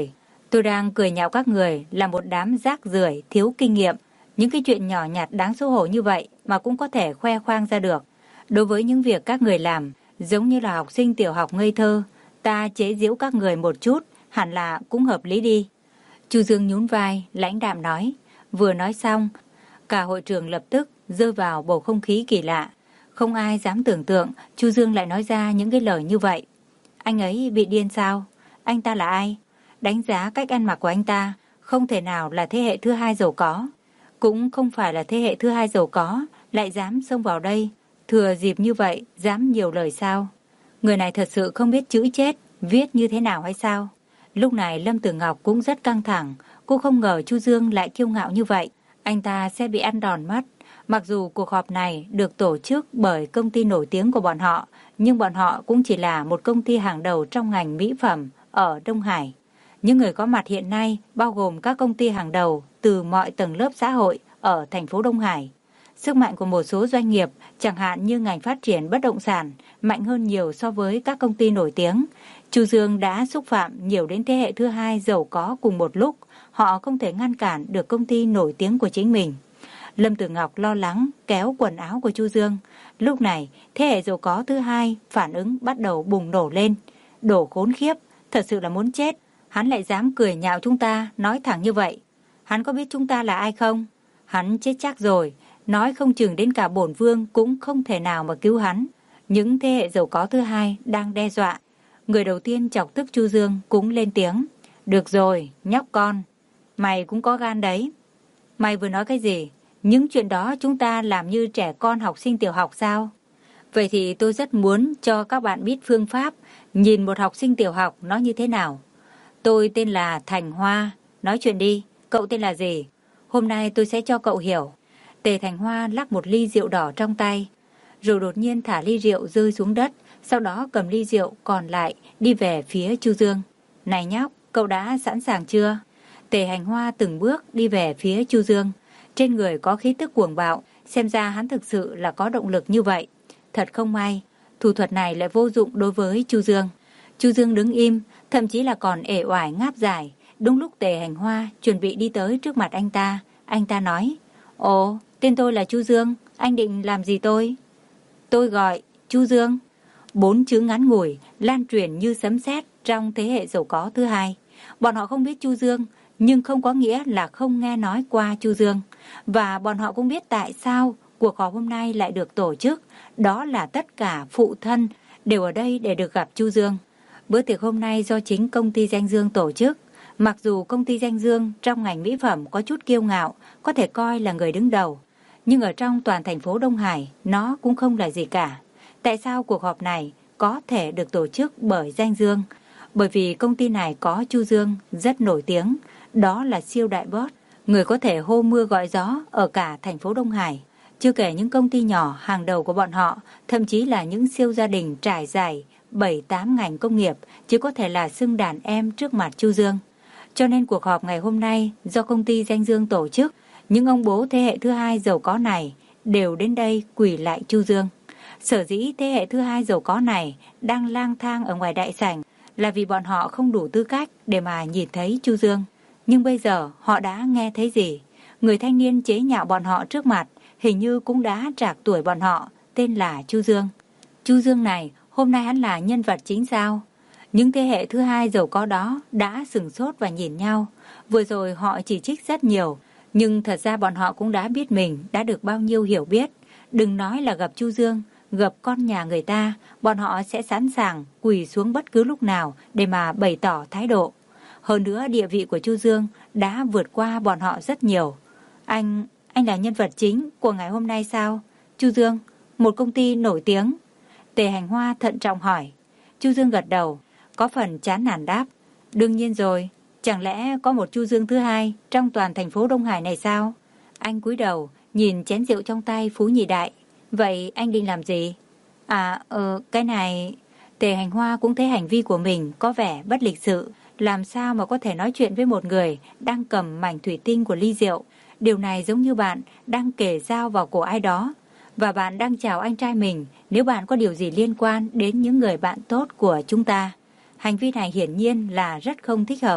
Tôi đang cười nhạo các người là một đám rác rưởi, thiếu kinh nghiệm. Những cái chuyện nhỏ nhặt đáng xấu hổ như vậy mà cũng có thể khoe khoang ra được. Đối với những việc các người làm, giống như là học sinh tiểu học ngây thơ, ta chế giễu các người một chút, hẳn là cũng hợp lý đi. Chu Dương nhún vai, lãnh đạm nói. Vừa nói xong, cả hội trường lập tức rơi vào bầu không khí kỳ lạ. Không ai dám tưởng tượng Chu Dương lại nói ra những cái lời như vậy. Anh ấy bị điên sao? Anh ta là ai? Đánh giá cách ăn mặc của anh ta, không thể nào là thế hệ thứ hai giàu có. Cũng không phải là thế hệ thứ hai giàu có, lại dám xông vào đây. Thừa dịp như vậy, dám nhiều lời sao? Người này thật sự không biết chữ chết, viết như thế nào hay sao? Lúc này Lâm Tử Ngọc cũng rất căng thẳng. Cô không ngờ Chu Dương lại kiêu ngạo như vậy. Anh ta sẽ bị ăn đòn mất. Mặc dù cuộc họp này được tổ chức bởi công ty nổi tiếng của bọn họ, nhưng bọn họ cũng chỉ là một công ty hàng đầu trong ngành mỹ phẩm ở Đông Hải. Những người có mặt hiện nay bao gồm các công ty hàng đầu từ mọi tầng lớp xã hội ở thành phố Đông Hải. Sức mạnh của một số doanh nghiệp, chẳng hạn như ngành phát triển bất động sản, mạnh hơn nhiều so với các công ty nổi tiếng. Chu Dương đã xúc phạm nhiều đến thế hệ thứ hai giàu có cùng một lúc. Họ không thể ngăn cản được công ty nổi tiếng của chính mình. Lâm Tử Ngọc lo lắng kéo quần áo của Chu Dương. Lúc này, thế hệ giàu có thứ hai phản ứng bắt đầu bùng nổ lên. Đổ khốn khiếp, thật sự là muốn chết. Hắn lại dám cười nhạo chúng ta, nói thẳng như vậy. Hắn có biết chúng ta là ai không? Hắn chết chắc rồi, nói không chừng đến cả bổn vương cũng không thể nào mà cứu hắn. Những thế hệ giàu có thứ hai đang đe dọa. Người đầu tiên chọc tức Chu Dương cũng lên tiếng. Được rồi, nhóc con, mày cũng có gan đấy. Mày vừa nói cái gì? Những chuyện đó chúng ta làm như trẻ con học sinh tiểu học sao? Vậy thì tôi rất muốn cho các bạn biết phương pháp nhìn một học sinh tiểu học nó như thế nào. Tôi tên là Thành Hoa. Nói chuyện đi, cậu tên là gì? Hôm nay tôi sẽ cho cậu hiểu. Tề Thành Hoa lắc một ly rượu đỏ trong tay, rồi đột nhiên thả ly rượu rơi xuống đất, sau đó cầm ly rượu còn lại đi về phía Chu Dương. Này nhóc, cậu đã sẵn sàng chưa? Tề Thành Hoa từng bước đi về phía Chu Dương. Trên người có khí tức cuồng bạo, xem ra hắn thực sự là có động lực như vậy. Thật không may, thủ thuật này lại vô dụng đối với Chu Dương. Chu Dương đứng im, thậm chí là còn ể oải ngáp dài. Đúng lúc Tề Hành Hoa chuẩn bị đi tới trước mặt anh ta, anh ta nói: Ồ, tên tôi là Chu Dương, anh định làm gì tôi? Tôi gọi Chu Dương. Bốn chữ ngắn ngủi lan truyền như sấm sét trong thế hệ giàu có thứ hai. Bọn họ không biết Chu Dương, nhưng không có nghĩa là không nghe nói qua Chu Dương. Và bọn họ cũng biết tại sao cuộc họp hôm nay lại được tổ chức. Đó là tất cả phụ thân đều ở đây để được gặp Chu Dương. Bữa tiệc hôm nay do chính công ty Danh Dương tổ chức. Mặc dù công ty Danh Dương trong ngành mỹ phẩm có chút kiêu ngạo, có thể coi là người đứng đầu, nhưng ở trong toàn thành phố Đông Hải, nó cũng không là gì cả. Tại sao cuộc họp này có thể được tổ chức bởi Danh Dương? Bởi vì công ty này có Chu Dương rất nổi tiếng, đó là siêu đại boss, người có thể hô mưa gọi gió ở cả thành phố Đông Hải. Chưa kể những công ty nhỏ hàng đầu của bọn họ, thậm chí là những siêu gia đình trải dài bảy tám ngành công nghiệp, chỉ có thể là xưng đàn em trước mặt Chu Dương. Cho nên cuộc họp ngày hôm nay do công ty Danh Dương tổ chức, những ông bố thế hệ thứ hai giàu có này đều đến đây quỳ lại Chu Dương. Sở dĩ thế hệ thứ hai giàu có này đang lang thang ở ngoài đại sảnh là vì bọn họ không đủ tư cách để mà nhìn thấy Chu Dương. Nhưng bây giờ họ đã nghe thấy gì? Người thanh niên chế nhạo bọn họ trước mặt hình như cũng đã trạc tuổi bọn họ, tên là Chu Dương. Chu Dương này, hôm nay hắn là nhân vật chính sao? Những thế hệ thứ hai giàu có đó đã sửng sốt và nhìn nhau. Vừa rồi họ chỉ trích rất nhiều, nhưng thật ra bọn họ cũng đã biết mình đã được bao nhiêu hiểu biết. Đừng nói là gặp Chu Dương, gặp con nhà người ta, bọn họ sẽ sẵn sàng quỳ xuống bất cứ lúc nào để mà bày tỏ thái độ. Hơn nữa địa vị của Chu Dương đã vượt qua bọn họ rất nhiều. Anh, anh là nhân vật chính của ngày hôm nay sao? Chu Dương, một công ty nổi tiếng. Tề Hành Hoa thận trọng hỏi. Chu Dương gật đầu, có phần chán nản đáp. Đương nhiên rồi, chẳng lẽ có một Chu Dương thứ hai trong toàn thành phố Đông Hải này sao? Anh cúi đầu, nhìn chén rượu trong tay Phú Nhị Đại. Vậy anh định làm gì? À, ờ, cái này... Tề Hành Hoa cũng thấy hành vi của mình có vẻ bất lịch sự. Làm sao mà có thể nói chuyện với một người đang cầm mảnh thủy tinh của ly rượu? Điều này giống như bạn đang kề dao vào cổ ai đó, và bạn đang chào anh trai mình nếu bạn có điều gì liên quan đến những người bạn tốt của chúng ta. Hành vi này hiển nhiên là rất không thích hợp.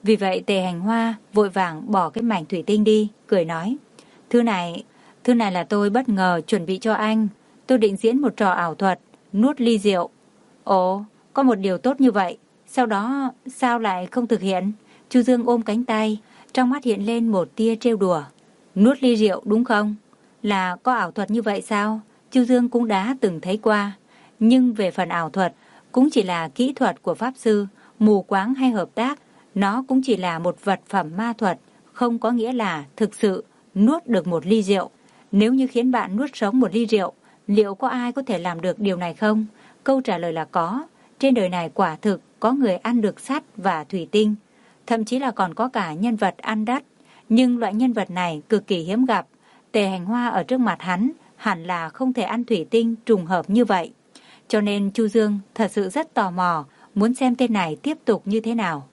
Vì vậy Tề Hành Hoa vội vàng bỏ cái mảnh thủy tinh đi, cười nói: Thứ này, thứ này là tôi bất ngờ chuẩn bị cho anh. Tôi định diễn một trò ảo thuật, nuốt ly rượu. Ồ, có một điều tốt như vậy, sau đó sao lại không thực hiện? Chu Dương ôm cánh tay, trong mắt hiện lên một tia trêu đùa. Nuốt ly rượu đúng không? Là có ảo thuật như vậy sao? Chu Dương cũng đã từng thấy qua. Nhưng về phần ảo thuật, cũng chỉ là kỹ thuật của pháp sư, mù quáng hay hợp tác. Nó cũng chỉ là một vật phẩm ma thuật, không có nghĩa là thực sự nuốt được một ly rượu. Nếu như khiến bạn nuốt sống một ly rượu, liệu có ai có thể làm được điều này không? Câu trả lời là có. Trên đời này quả thực có người ăn được sắt và thủy tinh. Thậm chí là còn có cả nhân vật ăn đất. Nhưng loại nhân vật này cực kỳ hiếm gặp. Tề Hành Hoa ở trước mặt hắn hẳn là không thể ăn thủy tinh trùng hợp như vậy. Cho nên Chu Dương thật sự rất tò mò, muốn xem tên này tiếp tục như thế nào.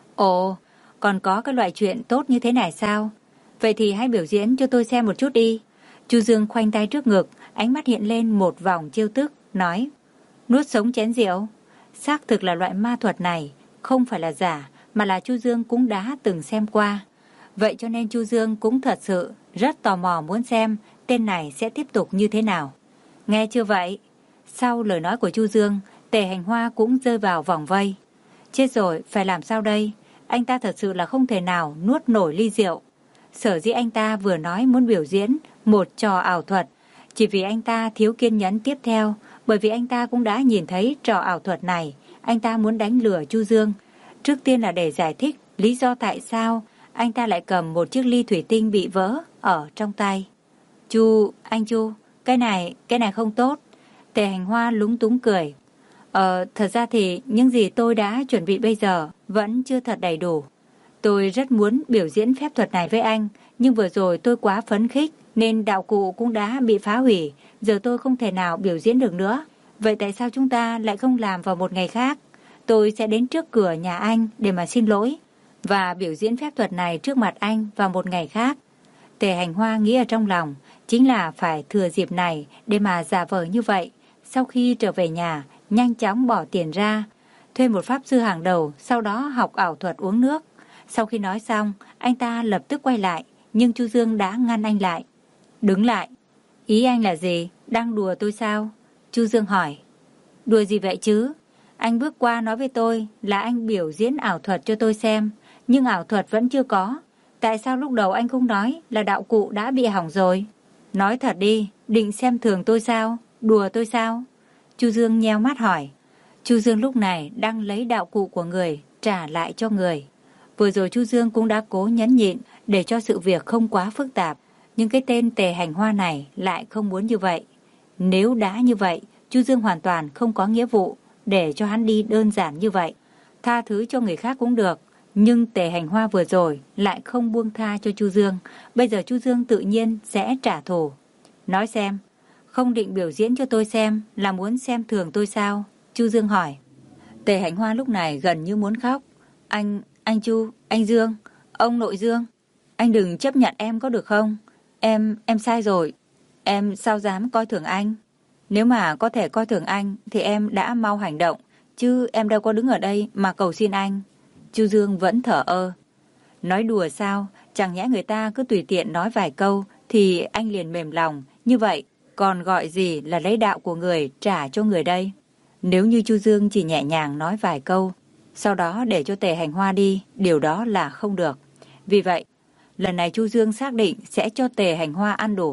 Ồ, còn có cái loại chuyện tốt như thế này sao? Vậy thì hãy biểu diễn cho tôi xem một chút đi. Chu Dương khoanh tay trước ngực, ánh mắt hiện lên một vòng trêu tức, nói: Nuốt sống chén rượu. Xác thực là loại ma thuật này không phải là giả, mà là Chu Dương cũng đã từng xem qua. Vậy cho nên Chu Dương cũng thật sự rất tò mò muốn xem tên này sẽ tiếp tục như thế nào. Nghe chưa vậy? Sau lời nói của Chu Dương, Tề Hành Hoa cũng rơi vào vòng vây. Chết rồi, phải làm sao đây? Anh ta thật sự là không thể nào nuốt nổi ly rượu. Sở dĩ anh ta vừa nói muốn biểu diễn một trò ảo thuật, chỉ vì anh ta thiếu kiên nhẫn tiếp theo, bởi vì anh ta cũng đã nhìn thấy trò ảo thuật này, anh ta muốn đánh lừa Chu Dương. Trước tiên là để giải thích lý do tại sao anh ta lại cầm một chiếc ly thủy tinh bị vỡ ở trong tay. Chu, anh Chu, cái này, cái này không tốt. Tề Hành Hoa lúng túng cười. Ờ, thật ra thì những gì tôi đã chuẩn bị bây giờ vẫn chưa thật đầy đủ. Tôi rất muốn biểu diễn phép thuật này với anh, nhưng vừa rồi tôi quá phấn khích nên đạo cụ cũng đã bị phá hủy, giờ tôi không thể nào biểu diễn được nữa. Vậy tại sao chúng ta lại không làm vào một ngày khác? Tôi sẽ đến trước cửa nhà anh để mà xin lỗi và biểu diễn phép thuật này trước mặt anh vào một ngày khác. Tề Hành Hoa nghĩ ở trong lòng chính là phải thừa dịp này để mà giả vờ như vậy. Sau khi trở về nhà, nhanh chóng bỏ tiền ra, thuê một pháp sư hàng đầu, sau đó học ảo thuật uống nước. Sau khi nói xong, anh ta lập tức quay lại, nhưng Chu Dương đã ngăn anh lại. Đứng lại. Ý anh là gì? Đang đùa tôi sao? Chu Dương hỏi. Đùa gì vậy chứ? Anh bước qua nói với tôi là anh biểu diễn ảo thuật cho tôi xem, nhưng ảo thuật vẫn chưa có. Tại sao lúc đầu anh không nói là đạo cụ đã bị hỏng rồi? Nói thật đi, định xem thường tôi sao? Đùa tôi sao? Chu Dương nheo mắt hỏi. Chu Dương lúc này đang lấy đạo cụ của người trả lại cho người. Vừa rồi Chu Dương cũng đã cố nhẫn nhịn để cho sự việc không quá phức tạp, nhưng cái tên Tề Hành Hoa này lại không muốn như vậy. Nếu đã như vậy, Chu Dương hoàn toàn không có nghĩa vụ để cho hắn đi đơn giản như vậy. Tha thứ cho người khác cũng được, nhưng Tề Hành Hoa vừa rồi lại không buông tha cho Chu Dương. Bây giờ Chu Dương tự nhiên sẽ trả thù. Nói xem, không định biểu diễn cho tôi xem là muốn xem thường tôi sao? Chu Dương hỏi. Tề Hành Hoa lúc này gần như muốn khóc. Anh, anh Chu, anh Dương, ông nội Dương, anh đừng chấp nhận em có được không? Em, em sai rồi. Em sao dám coi thường anh? Nếu mà có thể coi thường anh thì em đã mau hành động, chứ em đâu có đứng ở đây mà cầu xin anh. Chu Dương vẫn thở ơ. Nói đùa sao? Chẳng nhẽ người ta cứ tùy tiện nói vài câu thì anh liền mềm lòng. Như vậy còn gọi gì là lấy đạo của người trả cho người đây? Nếu như Chu Dương chỉ nhẹ nhàng nói vài câu, sau đó để cho Tề Hành Hoa đi, điều đó là không được. Vì vậy, lần này Chu Dương xác định sẽ cho Tề Hành Hoa ăn đủ.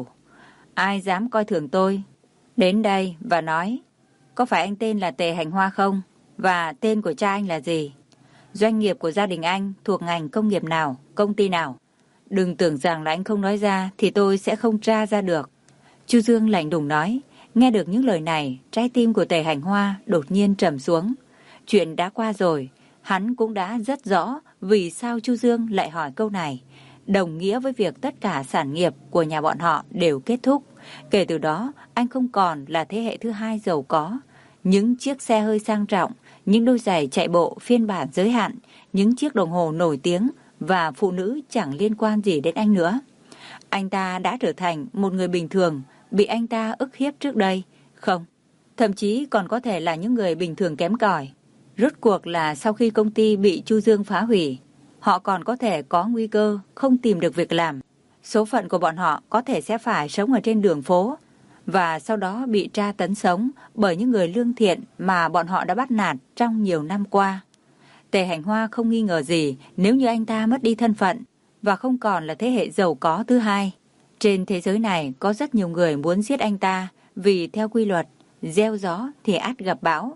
Ai dám coi thường tôi? Đến đây và nói, có phải anh tên là Tề Hành Hoa không? Và tên của cha anh là gì? Doanh nghiệp của gia đình anh thuộc ngành công nghiệp nào, công ty nào? Đừng tưởng rằng là anh không nói ra thì tôi sẽ không tra ra được. Chu Dương lạnh lùng nói. Nghe được những lời này, trái tim của Tề Hành Hoa đột nhiên trầm xuống. Chuyện đã qua rồi, hắn cũng đã rất rõ vì sao Chu Dương lại hỏi câu này. Đồng nghĩa với việc tất cả sản nghiệp của nhà bọn họ đều kết thúc. Kể từ đó, anh không còn là thế hệ thứ hai giàu có. Những chiếc xe hơi sang trọng, những đôi giày chạy bộ phiên bản giới hạn, những chiếc đồng hồ nổi tiếng và phụ nữ chẳng liên quan gì đến anh nữa. Anh ta đã trở thành một người bình thường, bị anh ta ức hiếp trước đây. Không, thậm chí còn có thể là những người bình thường kém cỏi. Rốt cuộc là sau khi công ty bị Chu Dương phá hủy, Họ còn có thể có nguy cơ không tìm được việc làm. Số phận của bọn họ có thể sẽ phải sống ở trên đường phố và sau đó bị tra tấn sống bởi những người lương thiện mà bọn họ đã bắt nạt trong nhiều năm qua. Tề Hành Hoa không nghi ngờ gì nếu như anh ta mất đi thân phận và không còn là thế hệ giàu có thứ hai. Trên thế giới này có rất nhiều người muốn giết anh ta vì theo quy luật, gieo gió thì ắt gặp bão.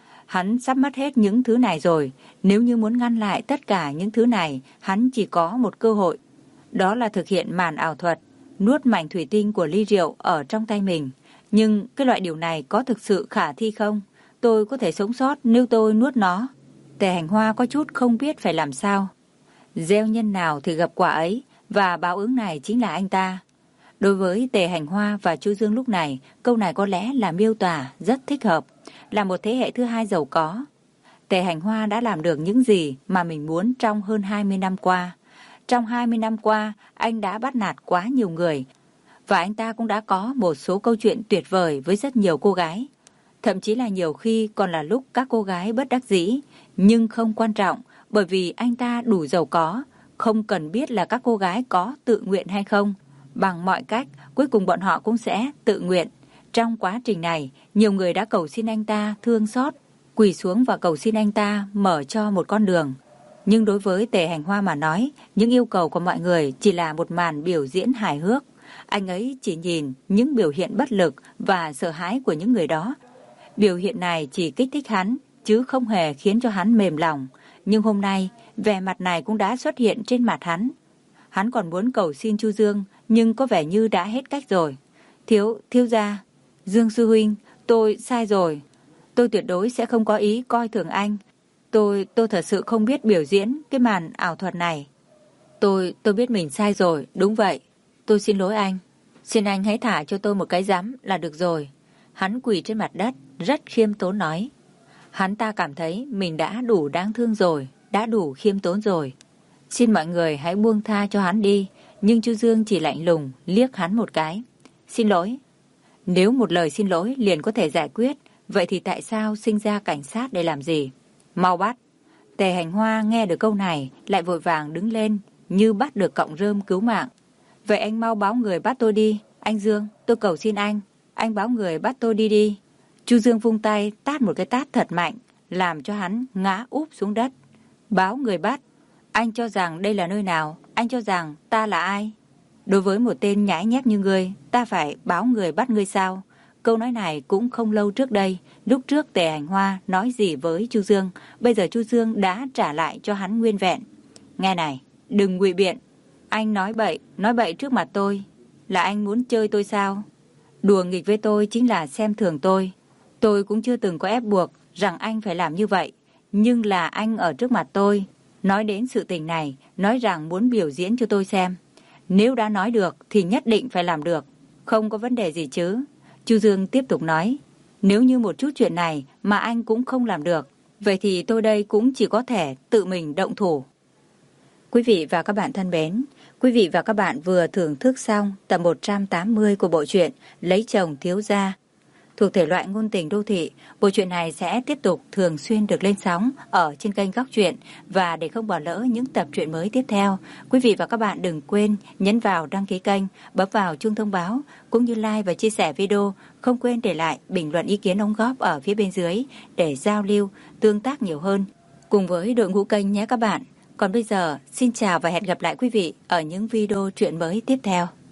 Hắn sắp mất hết những thứ này rồi, nếu như muốn ngăn lại tất cả những thứ này, hắn chỉ có một cơ hội. Đó là thực hiện màn ảo thuật, nuốt mảnh thủy tinh của ly rượu ở trong tay mình. Nhưng cái loại điều này có thực sự khả thi không? Tôi có thể sống sót nếu tôi nuốt nó. Tề Hành Hoa có chút không biết phải làm sao. Gieo nhân nào thì gặp quả ấy, và báo ứng này chính là anh ta. Đối với Tề Hành Hoa và Chu Dương lúc này, câu này có lẽ là miêu tả rất thích hợp. Là một thế hệ thứ hai giàu có, Tề Hành Hoa đã làm được những gì mà mình muốn trong hơn hai mươi năm qua. Trong hai mươi năm qua, anh đã bắt nạt quá nhiều người, và anh ta cũng đã có một số câu chuyện tuyệt vời với rất nhiều cô gái. Thậm chí là nhiều khi còn là lúc các cô gái bất đắc dĩ, nhưng không quan trọng, bởi vì anh ta đủ giàu có, không cần biết là các cô gái có tự nguyện hay không. Bằng mọi cách, cuối cùng bọn họ cũng sẽ tự nguyện. Trong quá trình này, nhiều người đã cầu xin anh ta thương xót, quỳ xuống và cầu xin anh ta mở cho một con đường. Nhưng đối với Tề Hành Hoa mà nói, những yêu cầu của mọi người chỉ là một màn biểu diễn hài hước. Anh ấy chỉ nhìn những biểu hiện bất lực và sợ hãi của những người đó. Biểu hiện này chỉ kích thích hắn, chứ không hề khiến cho hắn mềm lòng. Nhưng hôm nay, vẻ mặt này cũng đã xuất hiện trên mặt hắn. Hắn còn muốn cầu xin Chu Dương, nhưng có vẻ như đã hết cách rồi. Thiếu, thiếu gia, Dương sư huynh, tôi sai rồi. Tôi tuyệt đối sẽ không có ý coi thường anh. Tôi, tôi thật sự không biết biểu diễn cái màn ảo thuật này. Tôi, tôi biết mình sai rồi, đúng vậy. Tôi xin lỗi anh. Xin anh hãy thả cho tôi một cái giám là được rồi. Hắn quỳ trên mặt đất, rất khiêm tốn nói. Hắn ta cảm thấy mình đã đủ đáng thương rồi, đã đủ khiêm tốn rồi. Xin mọi người hãy buông tha cho hắn đi. Nhưng Chu Dương chỉ lạnh lùng liếc hắn một cái. Xin lỗi. Nếu một lời xin lỗi liền có thể giải quyết, vậy thì tại sao sinh ra cảnh sát để làm gì? Mau bắt. Tề Hành Hoa nghe được câu này lại vội vàng đứng lên như bắt được cọng rơm cứu mạng. Vậy anh mau báo người bắt tôi đi. Anh Dương, tôi cầu xin anh. Anh báo người bắt tôi đi đi. Chu Dương vung tay tát một cái tát thật mạnh, làm cho hắn ngã úp xuống đất. Báo người bắt. Anh cho rằng đây là nơi nào? Anh cho rằng ta là ai? Đối với một tên nhãi nhép như ngươi, ta phải báo người bắt ngươi sao? Câu nói này cũng không lâu trước đây. Lúc trước Tề Hành Hoa nói gì với Chu Dương, bây giờ Chu Dương đã trả lại cho hắn nguyên vẹn. Nghe này, đừng ngụy biện. Anh nói bậy, nói bậy trước mặt tôi. Là anh muốn chơi tôi sao? Đùa nghịch với tôi chính là xem thường tôi. Tôi cũng chưa từng có ép buộc rằng anh phải làm như vậy. Nhưng là anh ở trước mặt tôi, nói đến sự tình này, nói rằng muốn biểu diễn cho tôi xem. Nếu đã nói được thì nhất định phải làm được. Không có vấn đề gì chứ. Chu Dương tiếp tục nói. Nếu như một chút chuyện này mà anh cũng không làm được, vậy thì tôi đây cũng chỉ có thể tự mình động thủ. Quý vị và các bạn thân mến, quý vị và các bạn vừa thưởng thức xong tập một trăm tám mươi của bộ truyện Lấy chồng thiếu gia. Thuộc thể loại ngôn tình đô thị, bộ truyện này sẽ tiếp tục thường xuyên được lên sóng ở trên kênh Góc Truyện, và để không bỏ lỡ những tập truyện mới tiếp theo, quý vị và các bạn đừng quên nhấn vào đăng ký kênh, bấm vào chuông thông báo, cũng như like và chia sẻ video, không quên để lại bình luận ý kiến đóng góp ở phía bên dưới để giao lưu, tương tác nhiều hơn cùng với đội ngũ kênh nhé các bạn. Còn bây giờ, xin chào và hẹn gặp lại quý vị ở những video truyện mới tiếp theo.